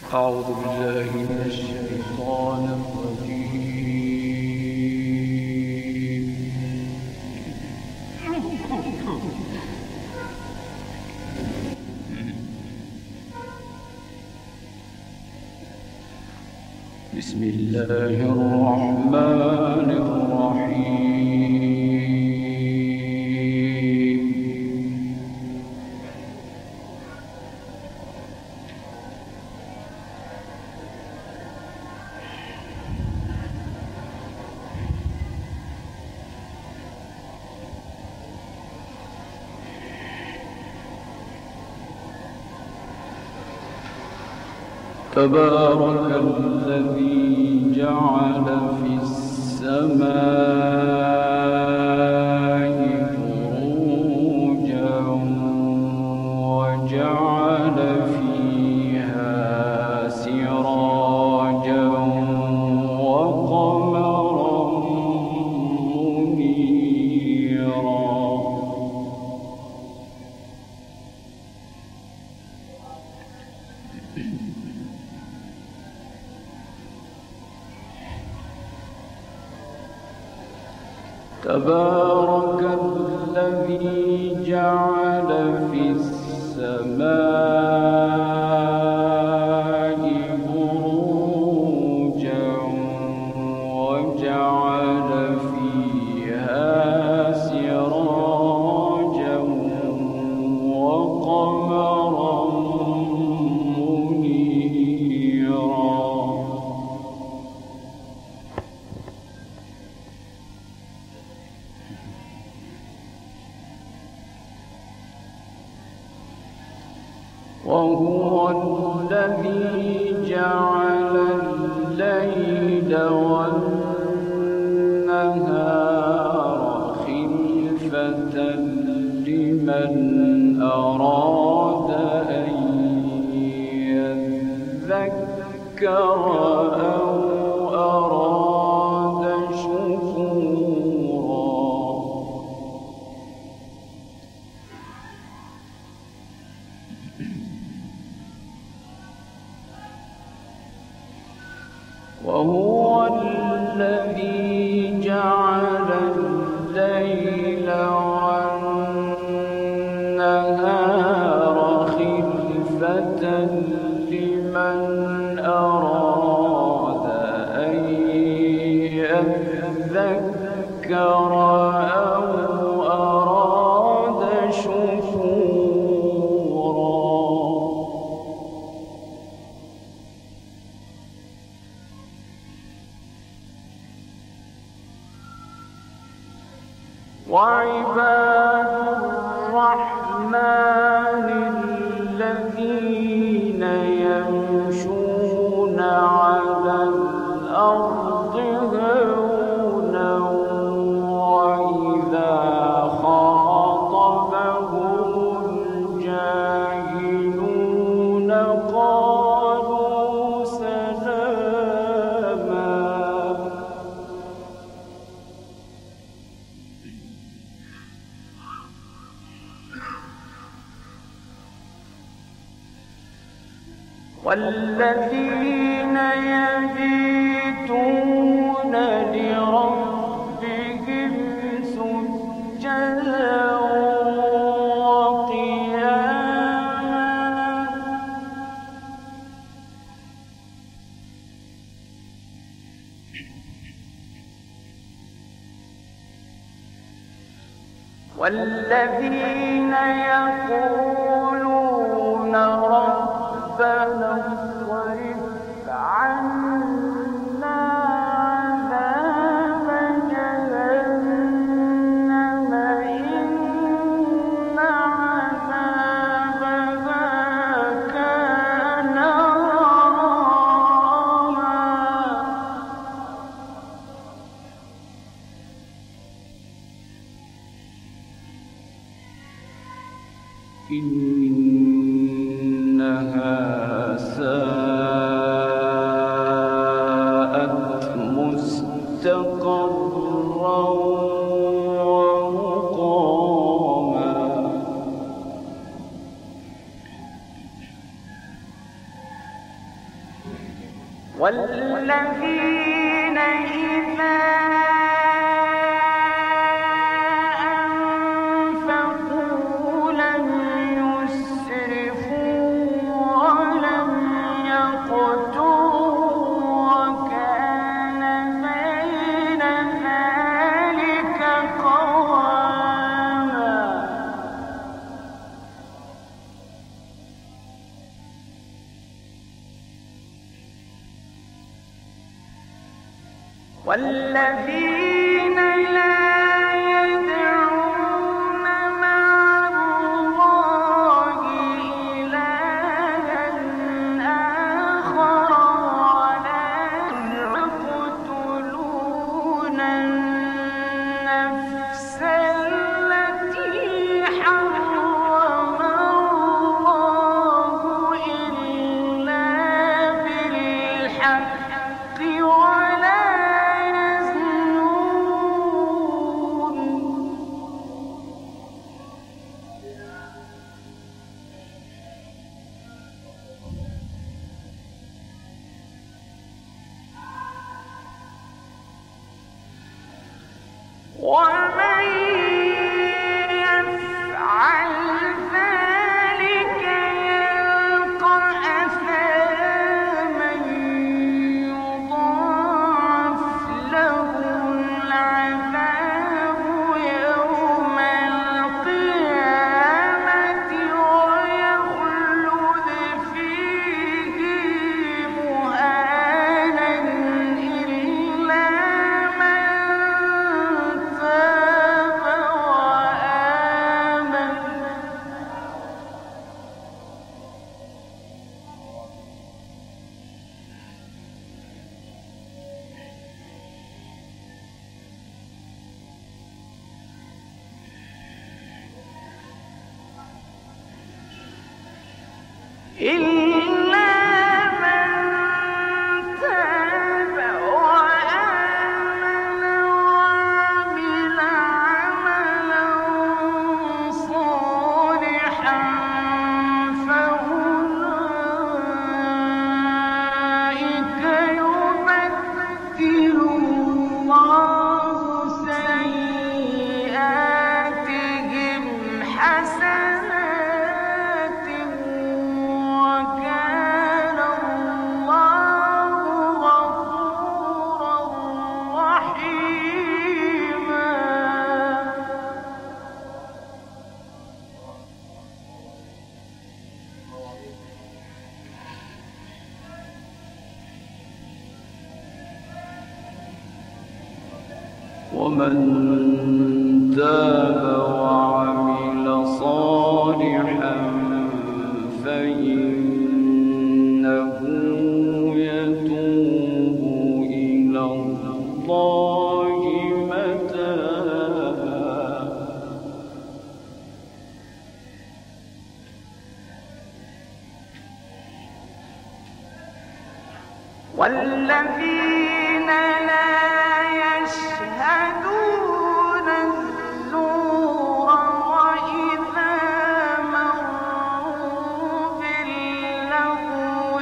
أعوذ بالله من الشيطان الرجيم. بسم الله الرحمن الرحيم. تبارك الذي جعل في السماء بروجا وجعل فيها سراجا وقمرا منيرا. تبارك الذي جعل في السماء بروجا وجعل فيها سراجا وقمرا منيرا. وهو الذي جعل الليل والنهار خلفة لمن أراد أن يذكر أو أراد شكورا. وهو الذي جعل الليل والنهار خلفة لمن أراد أن يذكر أو أراد شكورا. وعباد الرحمن الذين يمشون على الأرض هونا وإذا خاطبهم الجاهلون قالوا سلاما. والذين يبيتون لربهم سجدا وقياما. والذين يقولون ربنا اصرف عنا عذاب جهنم إن عذابها كان غراما. إنها ساءت والذين إذا أنفقوا لم يسرفوا ولم يقتروا وكان بين ذلك قواما. والذين لا يدعون مع الله إلها آخر ولا يقتلون النفس التي حرم الله إلا بالحق ولا ومن يفعل ذلك يلقى أثاما يضاعف له العذاب يوم القيامة ويخلد فيه مهانا إلا من تاب وآمن. إلا من تاب وآمن وعمل عملا صالحا فأولئك يبدل الله سيئاتهم حسنات وكان الله غفورا رحيما. ومن تاب وعمل صالحا فإنه يتوب إلى الله متابا. والذين لا يشهدون الزور وإذا مروا باللغو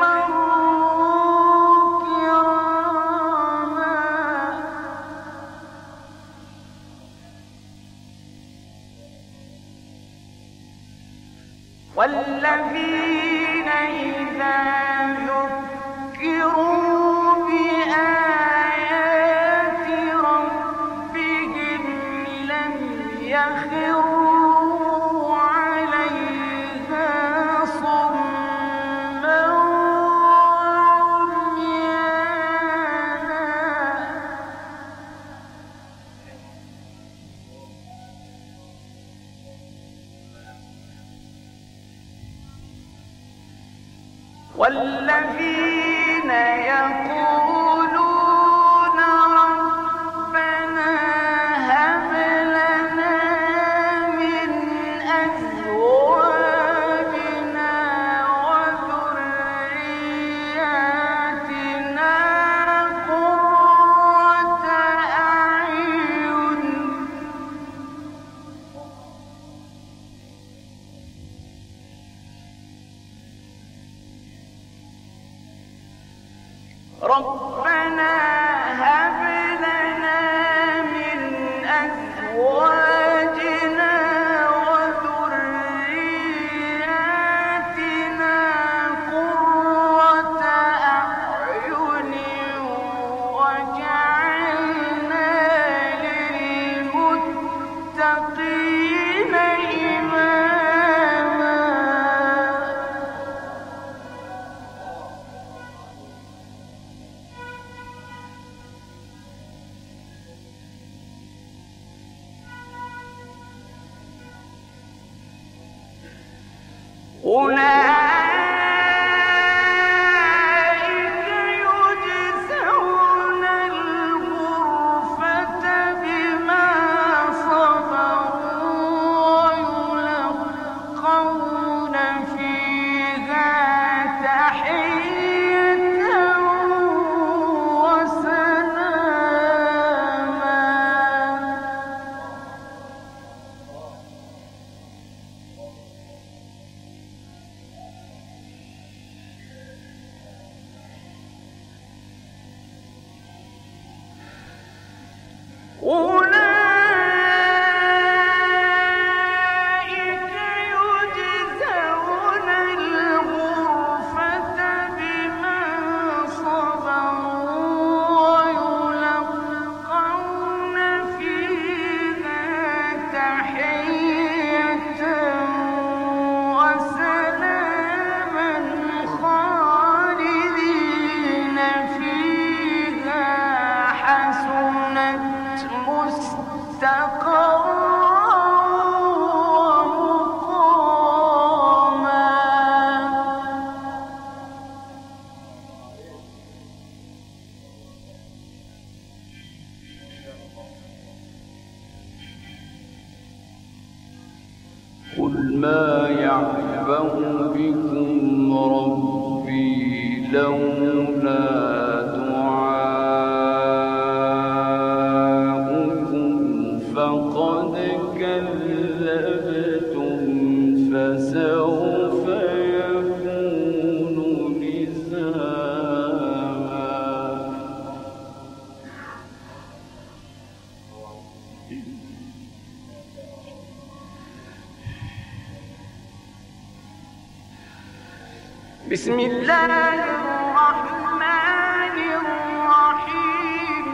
مروا كراما. والذين إذا ذكروا بآيات ربهم لم يخروا عليها صما وعميانا. والذين يقولون ربنا هب لنا من أزواجنا وذرياتنا قرة أعين ربنا هب لنا من أزواجنا وذرياتنا قرة أعين واجعلنا للمتقين إماما. أولئك يجزون الغرفة بما صبروا ويلقون فيها تحية وسلاما. أولئك يجزون الغرفة بما صبروا ويلقون فيها تحية وسلاما خالدين فيها حسنت مستقرا ومقاما. قل ما يعبأ بكم ربي لولا دعاؤكم فقد كذبتم فسوف يكون لزاما. بسم الله الرحمن الرحيم.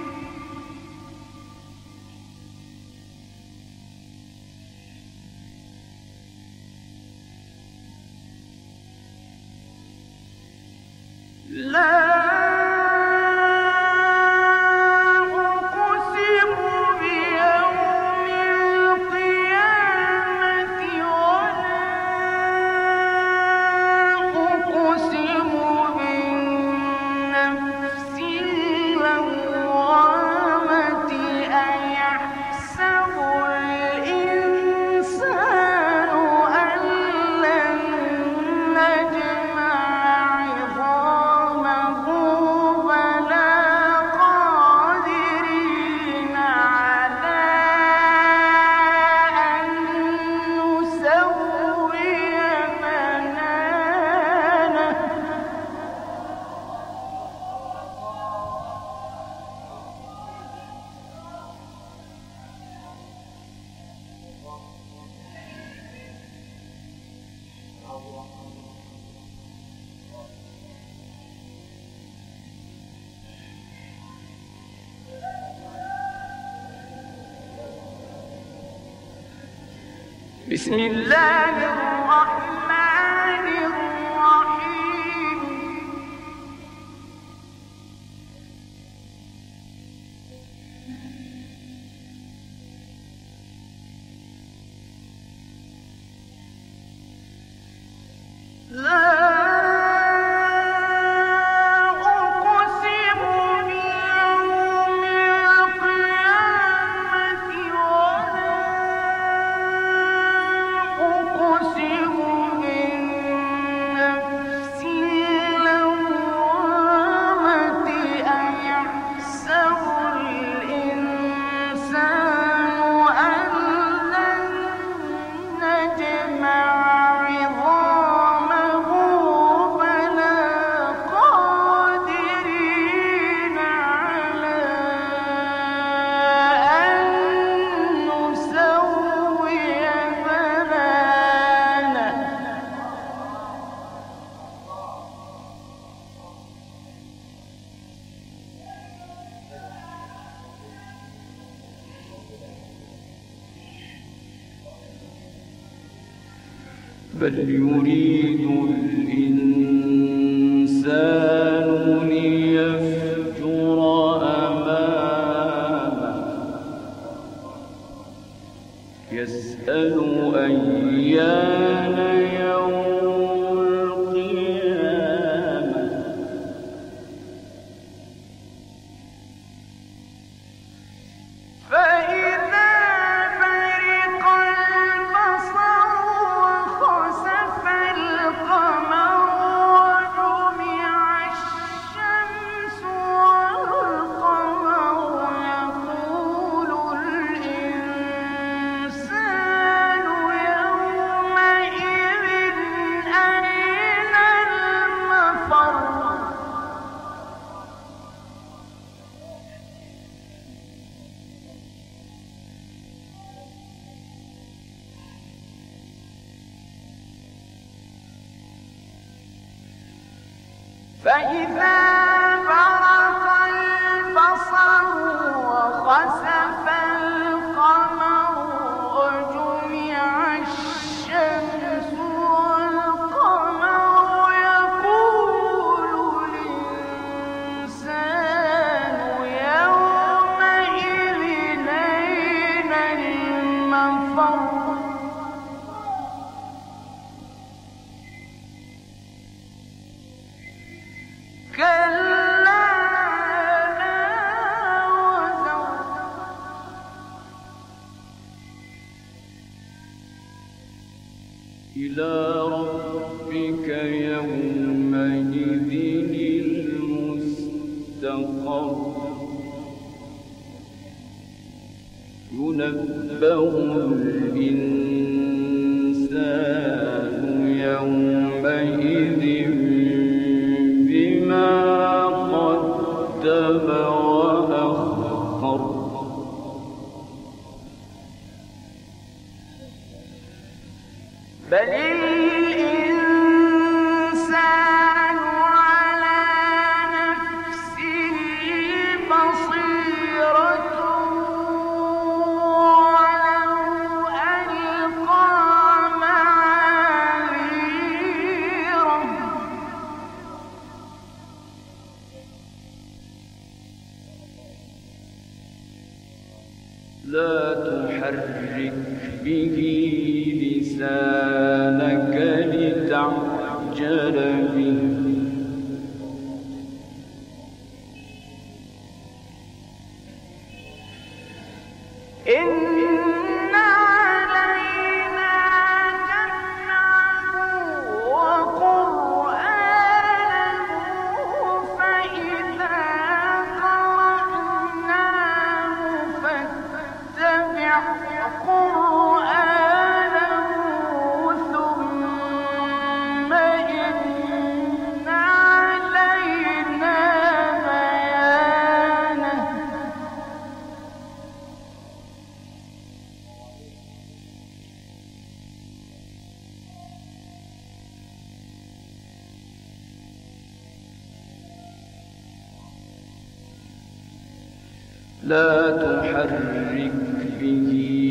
لا أقسم بيوم القيامة ولا أقسم بالنفس اللوامة أيحسب الإنسان أن لن نجمع عظامه بلى قادرين على أن نسوي بنانه. بسم الله الرحمن الرحيم. لا أقسم بيوم القيامة ولا أقسم بل يريد الإنسان ليفجر أمامه يسأل أيان يوم القيامة فإذا برق البصر وخسف القمر وجمع الشمس والقمر يقول الإنسان يومئذ أين المفر فإذا برق البصر وخسف القمر وجمع الشمس والقمر يقول الإنسان يومئذ أين المفر كلا لا وزر إلى ربك يومئذ المستقر ينبأ الإنسان يومئذ بما قدم وأخر بل الإنسان على نفسه بصيرة ولو ألقى معاذيره لا تحرك به لسانك لتعجل به إن علينا جمعه وقرآنه فإذا قرأناه فاتبع قرآنه ثم إن علينا بيانه لا تحرك به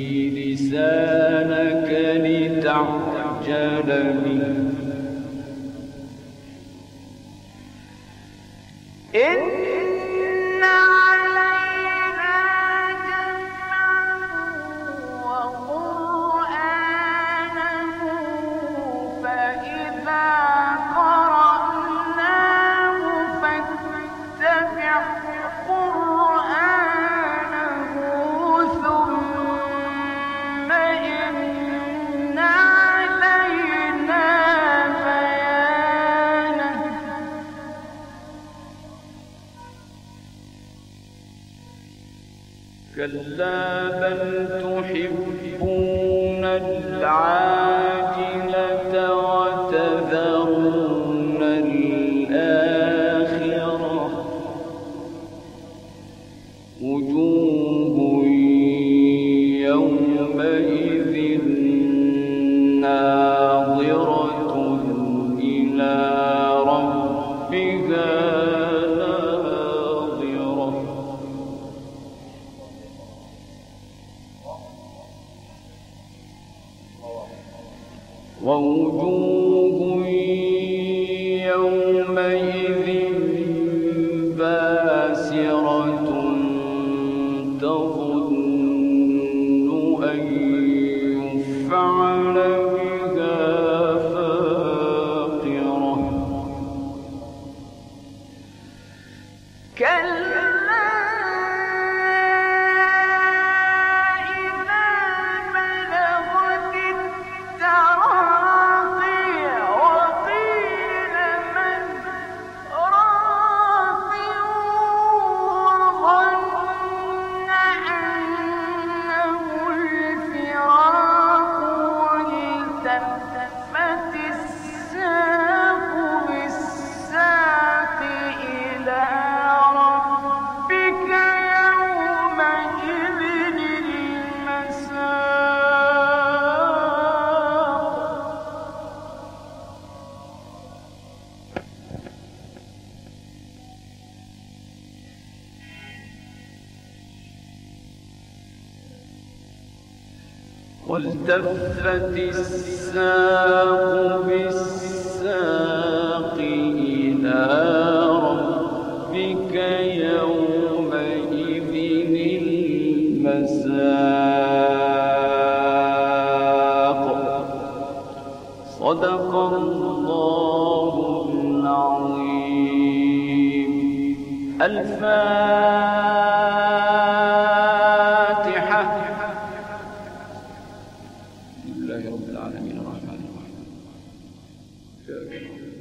لسانك لتعجل به إن علينا جمعه وقرآنه فإذا قرأناه فاتبع قرآنه ثم إن علينا بيانه كلا بل تحبون العاجلة وتذرون الآخرة وجوه يومئذ ناظرة إلى ربها ناظرة ووجوه يومئذ باسرة تظن أن يفعل بها فاقرة كلا إذا بلغت التراقي وقيل من راق وظن أنه الفراق والتفت الساق بالساق إلى ربك يومئذ المساق والتفت الساق بالساق إلى ربك يومئذ المساق صدق الله العظيم. الفاتحة. لله رب العالمين الرحمن الرحيم.